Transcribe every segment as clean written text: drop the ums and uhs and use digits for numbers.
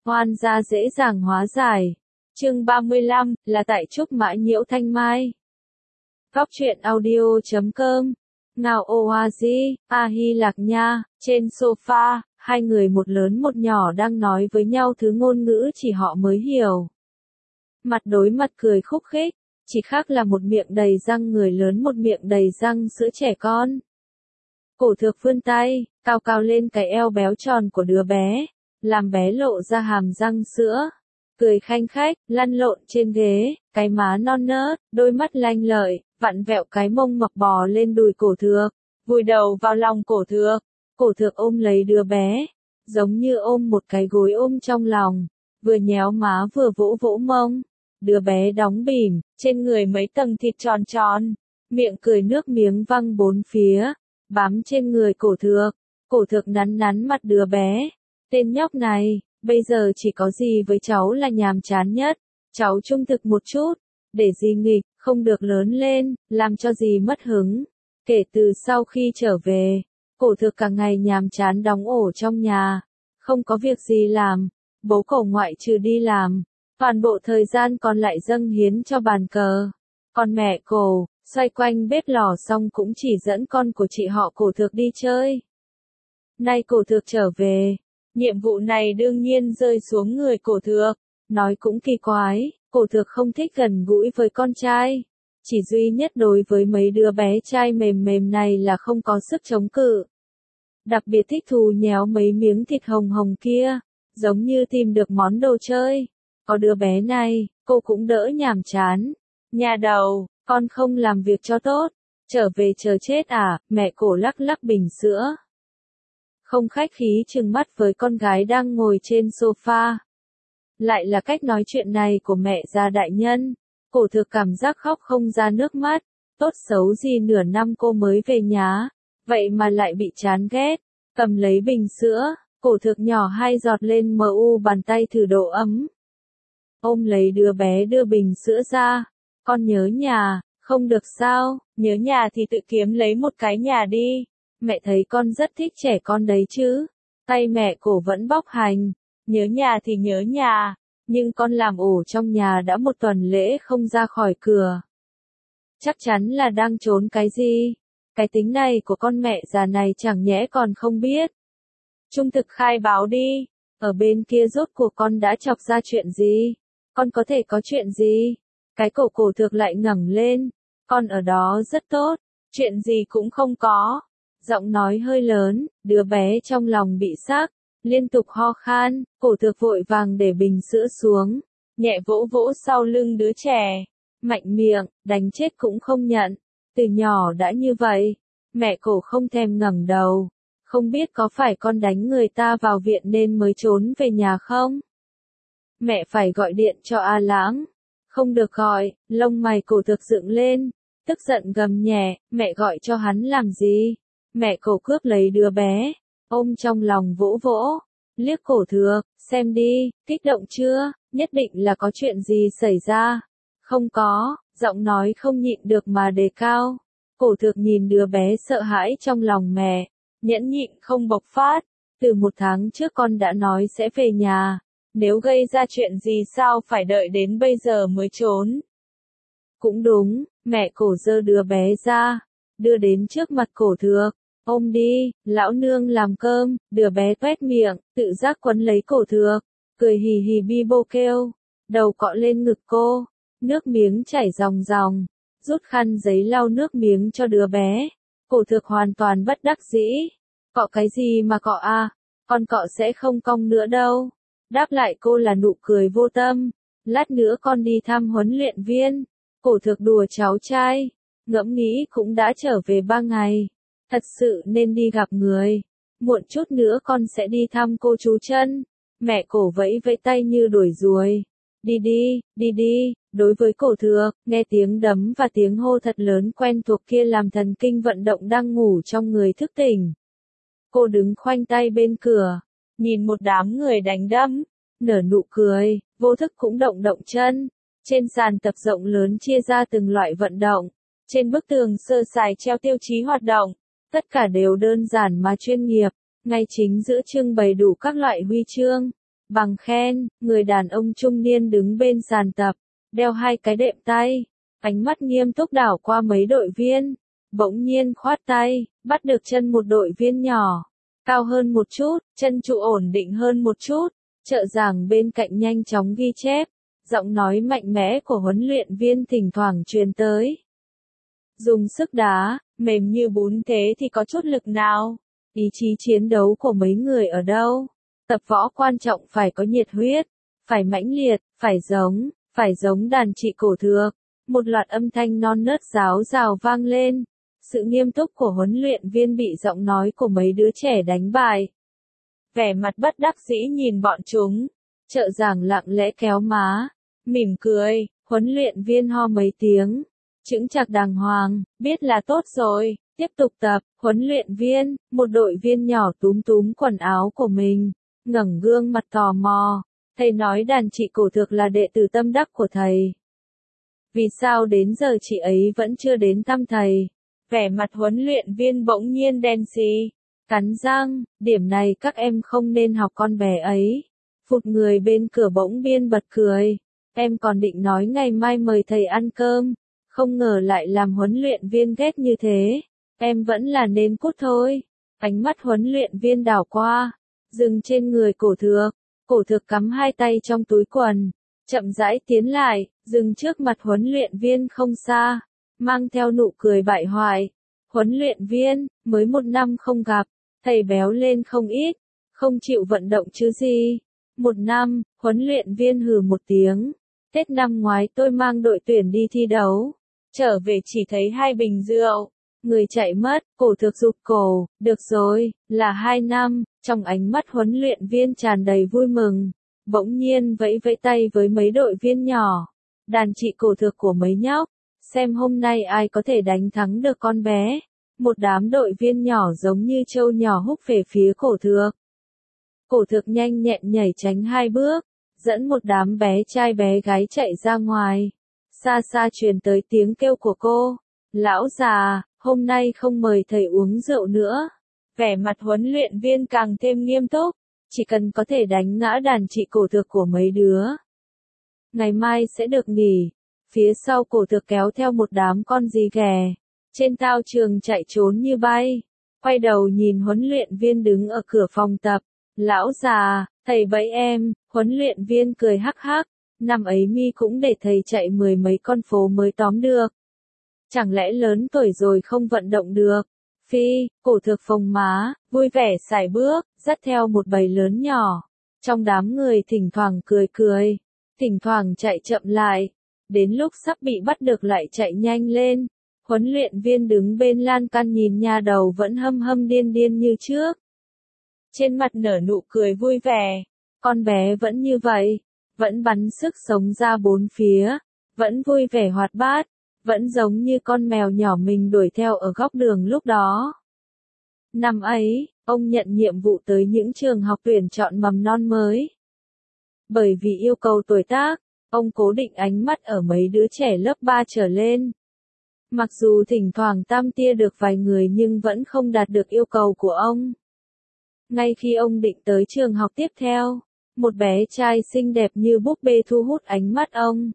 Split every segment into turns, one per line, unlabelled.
Hoan gia dễ dàng hóa giải. Chương 35, là tại Trúc Mã Nhiễu Thanh Mai. Góc truyện audio.com. Ngao Oazi, A Hy Lạc Nha, trên sofa, hai người một lớn một nhỏ đang nói với nhau thứ ngôn ngữ chỉ họ mới hiểu. Mặt đối mặt cười khúc khích, chỉ khác là một miệng đầy răng người lớn một miệng đầy răng sữa trẻ con. Cổ Thược vươn tay, cao cao lên cái eo béo tròn của đứa bé, làm bé lộ ra hàm răng sữa. Cười khanh khách, lăn lộn trên ghế, cái má non nớt, đôi mắt lanh lợi, vặn vẹo cái mông mập bò lên đùi Cổ Thược, vùi đầu vào lòng Cổ Thược. Cổ Thược ôm lấy đứa bé, giống như ôm một cái gối ôm trong lòng, vừa nhéo má vừa vỗ vỗ mông. Đứa bé đóng bỉm, trên người mấy tầng thịt tròn tròn, miệng cười nước miếng văng bốn phía, bám trên người Cổ Thược. Cổ Thược nắn nắn mặt đứa bé. Tên nhóc này, bây giờ chỉ có gì với cháu là nhàm chán nhất. Cháu trung thực một chút, để gì nghịch, không được lớn lên, làm cho gì mất hứng. Kể từ sau khi trở về, Cổ Thược cả ngày nhàm chán đóng ổ trong nhà, không có việc gì làm. Bố Cổ ngoại trừ đi làm, toàn bộ thời gian còn lại dâng hiến cho bàn cờ. Còn mẹ Cổ, xoay quanh bếp lò xong cũng chỉ dẫn con của chị họ Cổ Thược đi chơi. Nay Cổ Thược trở về, nhiệm vụ này đương nhiên rơi xuống người Cổ Thược. Nói cũng kỳ quái, Cổ Thược không thích gần gũi với con trai. Chỉ duy nhất đối với mấy đứa bé trai mềm mềm này là không có sức chống cự. Đặc biệt thích thù nhéo mấy miếng thịt hồng hồng kia, giống như tìm được món đồ chơi. Có đứa bé này, cô cũng đỡ nhàm chán. Nhà đầu, con không làm việc cho tốt, trở về chờ chết à, mẹ Cổ lắc lắc bình sữa. Không khách khí trừng mắt với con gái đang ngồi trên sofa. Lại là cách nói chuyện này của mẹ già đại nhân. Cổ Thược cảm giác khóc không ra nước mắt. Tốt xấu gì nửa năm cô mới về nhà, vậy mà lại bị chán ghét. Cầm lấy bình sữa, Cổ Thược nhỏ 2 giọt lên bàn tay thử độ ấm. Ôm lấy đứa bé đưa bình sữa ra. Con nhớ nhà, không được sao, nhớ nhà thì tự kiếm lấy một cái nhà đi. Mẹ thấy con rất thích trẻ con đấy chứ. Tay mẹ Cổ vẫn bóc hành. Nhớ nhà thì nhớ nhà, nhưng con làm ổ trong nhà đã 1 tuần lễ không ra khỏi cửa. Chắc chắn là đang trốn cái gì. Cái tính này của con mẹ già này chẳng nhẽ còn không biết. Trung thực khai báo đi, ở bên kia rốt cuộc con đã chọc ra chuyện gì? Con có thể có chuyện gì? Cái Cổ Thược lại ngẩng lên. Con ở đó rất tốt, chuyện gì cũng không có. Giọng nói hơi lớn, đứa bé trong lòng bị sặc, liên tục ho khan. Cổ Thược vội vàng để bình sữa xuống, nhẹ vỗ vỗ sau lưng đứa trẻ. Mạnh miệng, đánh chết cũng không nhận. Từ nhỏ đã như vậy. Mẹ Cổ không thèm ngẩng đầu. Không biết có phải con đánh người ta vào viện nên mới trốn về nhà không? Mẹ phải gọi điện cho A Lãng. Không được gọi, lông mày Cổ Thược dựng lên, tức giận gầm nhẹ, mẹ gọi cho hắn làm gì? Mẹ Cổ cướp lấy đứa bé, ôm trong lòng vỗ vỗ, liếc Cổ Thược, xem đi, kích động chưa, nhất định là có chuyện gì xảy ra. Không có, giọng nói không nhịn được mà đề cao. Cổ Thược nhìn đứa bé sợ hãi trong lòng mẹ, nhẫn nhịn không bộc phát. Từ 1 tháng trước con đã nói sẽ về nhà, nếu gây ra chuyện gì sao phải đợi đến bây giờ mới trốn. Cũng đúng, mẹ Cổ giơ đứa bé ra, đưa đến trước mặt Cổ Thược. Ôm đi, lão nương làm cơm. Đứa bé toét miệng, tự giác quấn lấy Cổ Thược, cười hì hì bi bô kêu, đầu cọ lên ngực cô, nước miếng chảy ròng ròng, rút khăn giấy lau nước miếng cho đứa bé. Cổ Thược hoàn toàn bất đắc dĩ. Cọ cái gì mà cọ à, con cọ sẽ không cong nữa đâu. Đáp lại cô là nụ cười vô tâm. Lát nữa con đi thăm huấn luyện viên. Cổ Thược đùa cháu trai, ngẫm nghĩ cũng đã trở về 3 ngày. Thật sự nên đi gặp người. Muộn chút nữa con sẽ đi thăm cô chú Chân. Mẹ Cổ vẫy vẫy tay như đuổi ruồi. Đi đi, đi đi. Đối với Cổ Thược, nghe tiếng đấm và tiếng hô thật lớn quen thuộc kia làm thần kinh vận động đang ngủ trong người thức tỉnh. Cô đứng khoanh tay bên cửa, nhìn một đám người đánh đấm, nở nụ cười, vô thức cũng động động chân. Trên sàn tập rộng lớn chia ra từng loại vận động. Trên bức tường sơ sài treo tiêu chí hoạt động. Tất cả đều đơn giản mà chuyên nghiệp. Ngay chính giữa trưng bày đủ các loại huy chương. Bằng khen, người đàn ông trung niên đứng bên sàn tập, đeo hai cái đệm tay, ánh mắt nghiêm túc đảo qua mấy đội viên, bỗng nhiên khoát tay, bắt được chân một đội viên nhỏ, cao hơn một chút, chân trụ ổn định hơn một chút, trợ giảng bên cạnh nhanh chóng ghi chép, giọng nói mạnh mẽ của huấn luyện viên thỉnh thoảng truyền tới. Dùng sức đá, mềm như bún thế thì có chút lực nào? Ý chí chiến đấu của mấy người ở đâu? Tập võ quan trọng phải có nhiệt huyết, phải mãnh liệt, phải giống đàn chị cổ thược. Một loạt âm thanh non nớt ráo rào vang lên. Sự nghiêm túc của huấn luyện viên bị giọng nói của mấy đứa trẻ đánh bại. Vẻ mặt bất đắc dĩ nhìn bọn chúng. Trợ giảng lặng lẽ kéo má, mỉm cười, huấn luyện viên ho mấy tiếng. Chững chạc đàng hoàng, biết là tốt rồi, tiếp tục tập. Huấn luyện viên, một đội viên nhỏ túm túm quần áo của mình, ngẩng gương mặt tò mò. Thầy nói đàn chị cổ thược là đệ tử tâm đắc của thầy. Vì sao đến giờ chị ấy vẫn chưa đến thăm thầy? Vẻ mặt huấn luyện viên bỗng nhiên đen xì, cắn răng, điểm này các em không nên học con bé ấy. Phụt, người bên cửa bỗng biên bật cười. Em còn định nói ngày mai mời thầy ăn cơm, không ngờ lại làm huấn luyện viên ghét như thế. Em vẫn là nên cút thôi. Ánh mắt huấn luyện viên đảo qua, dừng trên người cổ thược cắm hai tay trong túi quần, chậm rãi tiến lại, dừng trước mặt huấn luyện viên không xa, mang theo nụ cười bại hoại. Huấn luyện viên, mới 1 năm không gặp, thầy béo lên không ít, không chịu vận động chứ gì. 1 năm, huấn luyện viên hừ một tiếng. Tết năm ngoái tôi mang đội tuyển đi thi đấu, trở về chỉ thấy 2 bình rượu. Người chạy mất, cổ thược rụt cổ, được rồi, là 2 năm, trong ánh mắt huấn luyện viên tràn đầy vui mừng, bỗng nhiên vẫy vẫy tay với mấy đội viên nhỏ, đàn chị cổ thược của mấy nhóc, xem hôm nay ai có thể đánh thắng được con bé. Một đám đội viên nhỏ giống như trâu nhỏ húc về phía cổ thược. Cổ thược nhanh nhẹn nhảy tránh 2 bước, dẫn một đám bé trai bé gái chạy ra ngoài. Xa xa truyền tới tiếng kêu của cô, lão già, hôm nay không mời thầy uống rượu nữa. Vẻ mặt huấn luyện viên càng thêm nghiêm túc, chỉ cần có thể đánh ngã đàn chị cổ thược của mấy đứa, ngày mai sẽ được nghỉ. Phía sau cổ thược kéo theo một đám con gì ghẻ, trên thao trường chạy trốn như bay. Quay đầu nhìn huấn luyện viên đứng ở cửa phòng tập, lão già, thầy bẫy em. Huấn luyện viên cười hắc hắc, năm ấy mi cũng để thầy chạy 10 mấy con phố mới tóm được. Chẳng lẽ lớn tuổi rồi không vận động được? Phi, cổ thược phồng má, vui vẻ sải bước, dắt theo một bầy lớn nhỏ. Trong đám người thỉnh thoảng cười, thỉnh thoảng chạy chậm lại. Đến lúc sắp bị bắt được lại chạy nhanh lên. Huấn luyện viên đứng bên lan can nhìn nha đầu vẫn hâm hâm điên điên như trước. Trên mặt nở nụ cười vui vẻ. Con bé vẫn như vậy, vẫn bắn sức sống ra bốn phía, vẫn vui vẻ hoạt bát, vẫn giống như con mèo nhỏ mình đuổi theo ở góc đường lúc đó. Năm ấy, ông nhận nhiệm vụ tới những trường học tuyển chọn mầm non mới. Bởi vì yêu cầu tuổi tác, ông cố định ánh mắt ở mấy đứa trẻ lớp 3 trở lên. Mặc dù thỉnh thoảng tam tia được vài người nhưng vẫn không đạt được yêu cầu của ông. Ngay khi ông định tới trường học tiếp theo, một bé trai xinh đẹp như búp bê thu hút ánh mắt ông.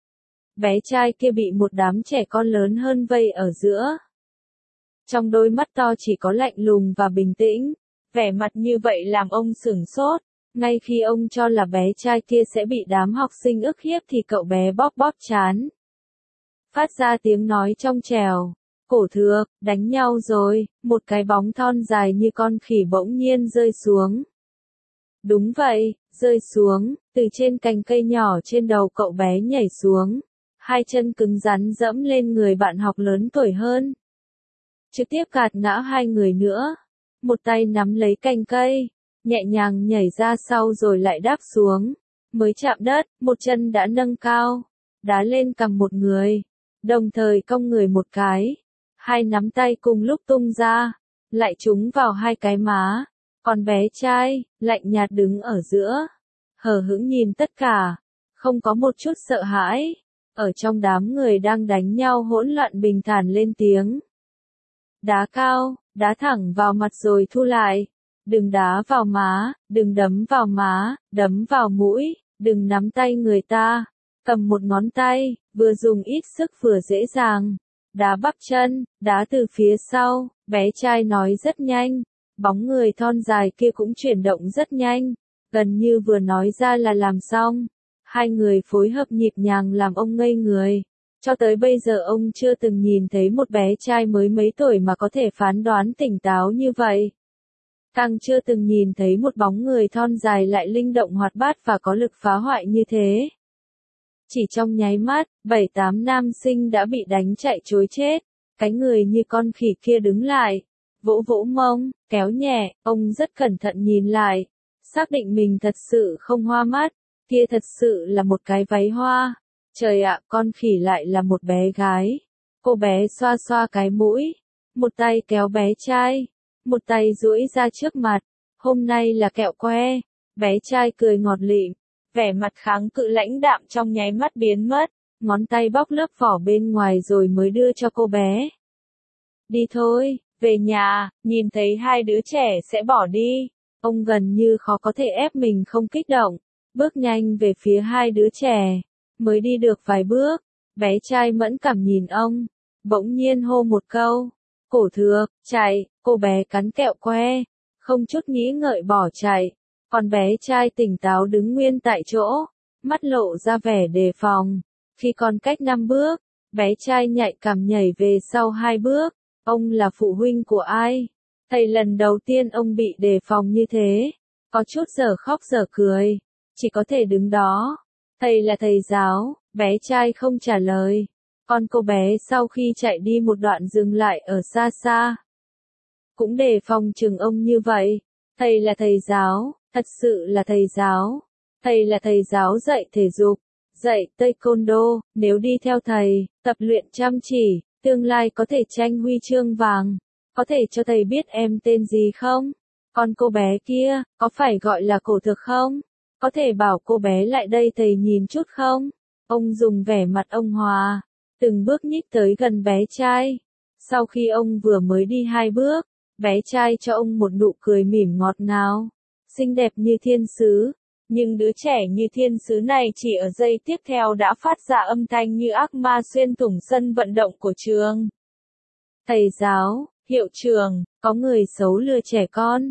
Bé trai kia bị một đám trẻ con lớn hơn vây ở giữa. Trong đôi mắt to chỉ có lạnh lùng và bình tĩnh, vẻ mặt như vậy làm ông sửng sốt. Ngay khi ông cho là bé trai kia sẽ bị đám học sinh ức hiếp thì cậu bé bóp bóp trán, phát ra tiếng nói trong trẻo. Cổ thược, đánh nhau rồi. Một cái bóng thon dài như con khỉ bỗng nhiên rơi xuống. Đúng vậy, rơi xuống, từ trên cành cây nhỏ trên đầu cậu bé nhảy xuống. 2 chân cứng rắn dẫm lên người bạn học lớn tuổi hơn. Trực tiếp gạt ngã 2 người nữa. Một tay nắm lấy cành cây, nhẹ nhàng nhảy ra sau rồi lại đáp xuống. Mới chạm đất, một chân đã nâng cao, đá lên cằm một người, đồng thời cong người một cái. 2 nắm tay cùng lúc tung ra, lại trúng vào 2 cái má. Còn bé trai, lạnh nhạt đứng ở giữa, hờ hững nhìn tất cả, không có một chút sợ hãi. Ở trong đám người đang đánh nhau hỗn loạn bình thản lên tiếng. Đá cao, đá thẳng vào mặt rồi thu lại. đừng đá vào má, đừng đấm vào má, đấm vào mũi, đừng nắm tay người ta, cầm một ngón tay, vừa dùng ít sức vừa dễ dàng. Đá bắp chân, đá từ phía sau, bé trai nói rất nhanh, bóng người thon dài kia cũng chuyển động rất nhanh, gần như vừa nói ra là làm xong. Hai người phối hợp nhịp nhàng làm ông ngây người. Cho tới bây giờ ông chưa từng nhìn thấy một bé trai mới mấy tuổi mà có thể phán đoán tỉnh táo như vậy. Càng chưa từng nhìn thấy một bóng người thon dài lại linh động hoạt bát và có lực phá hoại như thế. Chỉ trong nháy mắt, 7-8 nam sinh đã bị đánh chạy trối chết. Cái người như con khỉ kia đứng lại, vỗ vỗ mông, kéo nhẹ, ông rất cẩn thận nhìn lại. Xác định mình thật sự không hoa mắt, kia thật sự là một cái váy hoa. Trời ạ, con khỉ lại là một bé gái. Cô bé xoa xoa cái mũi, một tay kéo bé trai, một tay duỗi ra trước mặt. Hôm nay là kẹo que. Bé trai cười ngọt lịm, vẻ mặt kháng cự lãnh đạm trong nháy mắt biến mất, ngón tay bóc lớp vỏ bên ngoài rồi mới đưa cho cô bé. Đi thôi, về nhà, nhìn thấy hai đứa trẻ sẽ bỏ đi. Ông gần như khó có thể ép mình không kích động, bước nhanh về phía hai đứa trẻ. Mới đi được vài bước, bé trai mẫn cảm nhìn ông, bỗng nhiên hô một câu. Cổ Thược, chạy, cô bé cắn kẹo que, không chút nghĩ ngợi bỏ chạy. Còn bé trai tỉnh táo đứng nguyên tại chỗ, mắt lộ ra vẻ đề phòng. Khi còn cách 5 bước, bé trai nhạy cảm nhảy về sau 2 bước. Ông là phụ huynh của ai? Thầy lần đầu tiên ông bị đề phòng như thế, có chút dở khóc dở cười, chỉ có thể đứng đó. Thầy là thầy giáo, bé trai không trả lời. Còn cô bé sau khi chạy đi một đoạn dừng lại ở xa xa. Cũng đề phòng chừng ông như vậy. Thầy là thầy giáo, thật sự là thầy giáo. Thầy là thầy giáo dạy thể dục, dạy taekwondo, nếu đi theo thầy, tập luyện chăm chỉ, tương lai có thể tranh huy chương vàng. Có thể cho thầy biết em tên gì không? Còn cô bé kia, có phải gọi là Cổ Thược không? Có thể bảo cô bé lại đây thầy nhìn chút không? Ông dùng vẻ mặt ông hòa, từng bước nhích tới gần bé trai. Sau khi ông vừa mới đi 2 bước, bé trai cho ông một nụ cười mỉm ngọt ngào, xinh đẹp như thiên sứ. Nhưng đứa trẻ như thiên sứ này chỉ ở giây tiếp theo đã phát ra âm thanh như ác ma xuyên thủng sân vận động của trường. Thầy giáo, hiệu trưởng, có người xấu lừa trẻ con.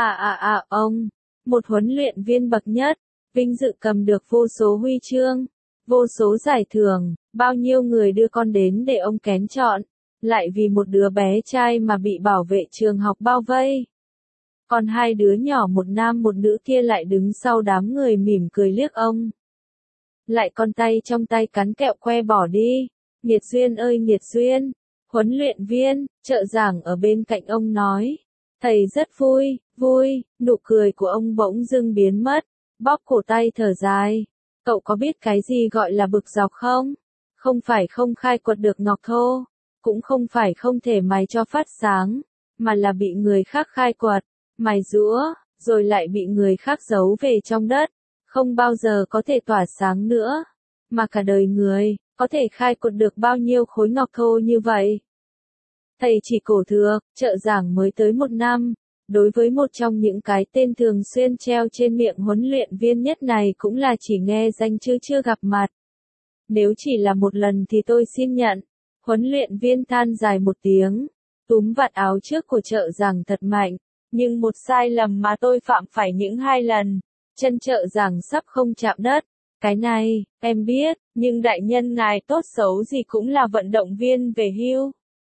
Ông, một huấn luyện viên bậc nhất, vinh dự cầm được vô số huy chương, vô số giải thưởng, bao nhiêu người đưa con đến để ông kén chọn, lại vì một đứa bé trai mà bị bảo vệ trường học bao vây. Còn hai đứa nhỏ một nam một nữ kia lại đứng sau đám người mỉm cười liếc ông. Lại con tay trong tay cắn kẹo que bỏ đi. Nghiệt duyên ơi nghiệt duyên. Huấn luyện viên, trợ giảng ở bên cạnh ông nói. Thầy rất vui, nụ cười của ông bỗng dưng biến mất, bóp cổ tay thở dài. Cậu có biết cái gì gọi là bực dọc không? Không phải không khai quật được ngọc thô, cũng không phải không thể mài cho phát sáng, mà là bị người khác khai quật, mài giũa, rồi lại bị người khác giấu về trong đất, không bao giờ có thể tỏa sáng nữa. Mà cả đời người, có thể khai quật được bao nhiêu khối ngọc thô như vậy? Thầy chỉ Cổ Thược, trợ giảng mới tới 1 năm, đối với một trong những cái tên thường xuyên treo trên miệng huấn luyện viên nhất này cũng là chỉ nghe danh chứ chưa gặp mặt. Nếu chỉ là một lần thì tôi xin nhận. Huấn luyện viên than dài một tiếng, túm vạt áo trước của trợ giảng thật mạnh, nhưng một sai lầm mà tôi phạm phải những 2 lần, chân trợ giảng sắp không chạm đất. Cái này, em biết, nhưng đại nhân ngài tốt xấu gì cũng là vận động viên về hưu.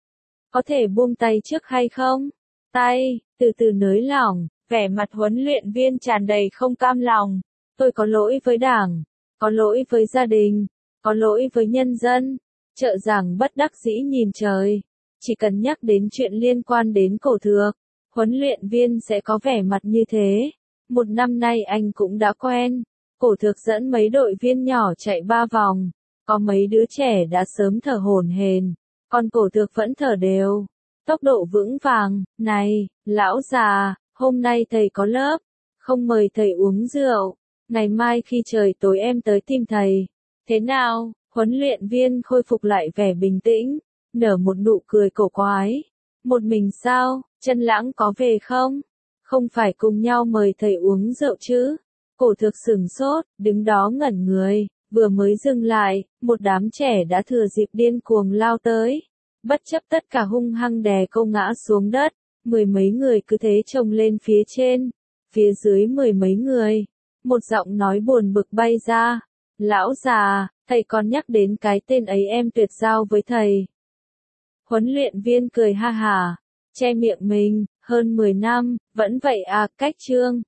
Có thể buông tay trước hay không? Tay, từ từ nới lỏng, vẻ mặt huấn luyện viên tràn đầy không cam lòng. Tôi có lỗi với đảng, có lỗi với gia đình, có lỗi với nhân dân. Trợ giảng bất đắc dĩ nhìn trời. Chỉ cần nhắc đến chuyện liên quan đến Cổ Thược, huấn luyện viên sẽ có vẻ mặt như thế. 1 năm nay anh cũng đã quen. Cổ Thược dẫn mấy đội viên nhỏ chạy 3 vòng. Có mấy đứa trẻ đã sớm thở hổn hển, còn Cổ Thược vẫn thở đều. Tốc độ vững vàng. Này, lão già, hôm nay thầy có lớp, không mời thầy uống rượu. Ngày mai khi trời tối em tới tìm thầy. Thế nào? Huấn luyện viên khôi phục lại vẻ bình tĩnh, nở một nụ cười cổ quái. Một mình sao? Chân Lãng có về không? Không phải cùng nhau mời thầy uống rượu chứ? Cổ thực sửng sốt, đứng đó ngẩn người, vừa mới dừng lại, một đám trẻ đã thừa dịp điên cuồng lao tới. Bất chấp tất cả hung hăng đè cô ngã xuống đất, mười mấy người cứ thế chồng lên phía trên, phía dưới mười mấy người. Một giọng nói buồn bực bay ra, lão già, thầy còn nhắc đến cái tên ấy em tuyệt giao với thầy. Huấn luyện viên cười ha hả, che miệng mình, hơn 10 năm, vẫn vậy à, cách chương.